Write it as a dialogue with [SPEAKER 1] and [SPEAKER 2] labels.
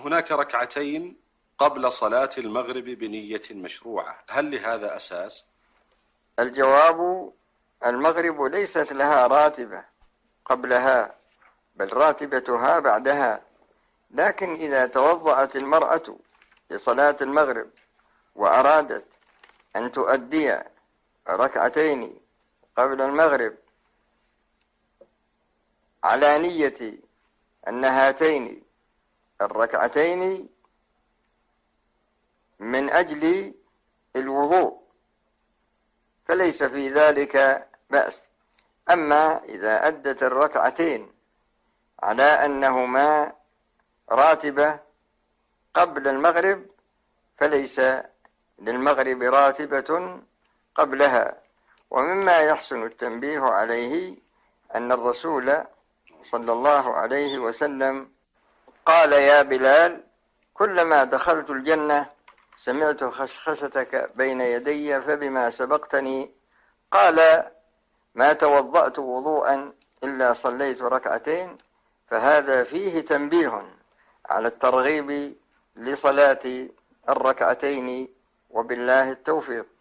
[SPEAKER 1] هناك ركعتين قبل صلاة المغرب بنية مشروعة، هل لهذا أساس؟
[SPEAKER 2] الجواب: المغرب ليست لها راتبة قبلها، بل راتبتها بعدها. لكن إذا توضأت المرأة لصلاة المغرب وأرادت أن تؤدي ركعتين قبل المغرب على نية أن هاتين الركعتين من أجل الوضوء فليس في ذلك بأس. أما إذا أدت الركعتين على أنهما راتبة قبل المغرب فليس للمغرب راتبة قبلها. ومما يحسن التنبيه عليه أن الرسول صلى الله عليه وسلم قال: يا بلال، كلما دخلت الجنة سمعت خشخشتك بين يدي فبما سبقتني. قال: ما توضأت وضوءا إلا صليت ركعتين. فهذا فيه تنبيه على الترغيب لصلاة الركعتين، وبالله التوفيق.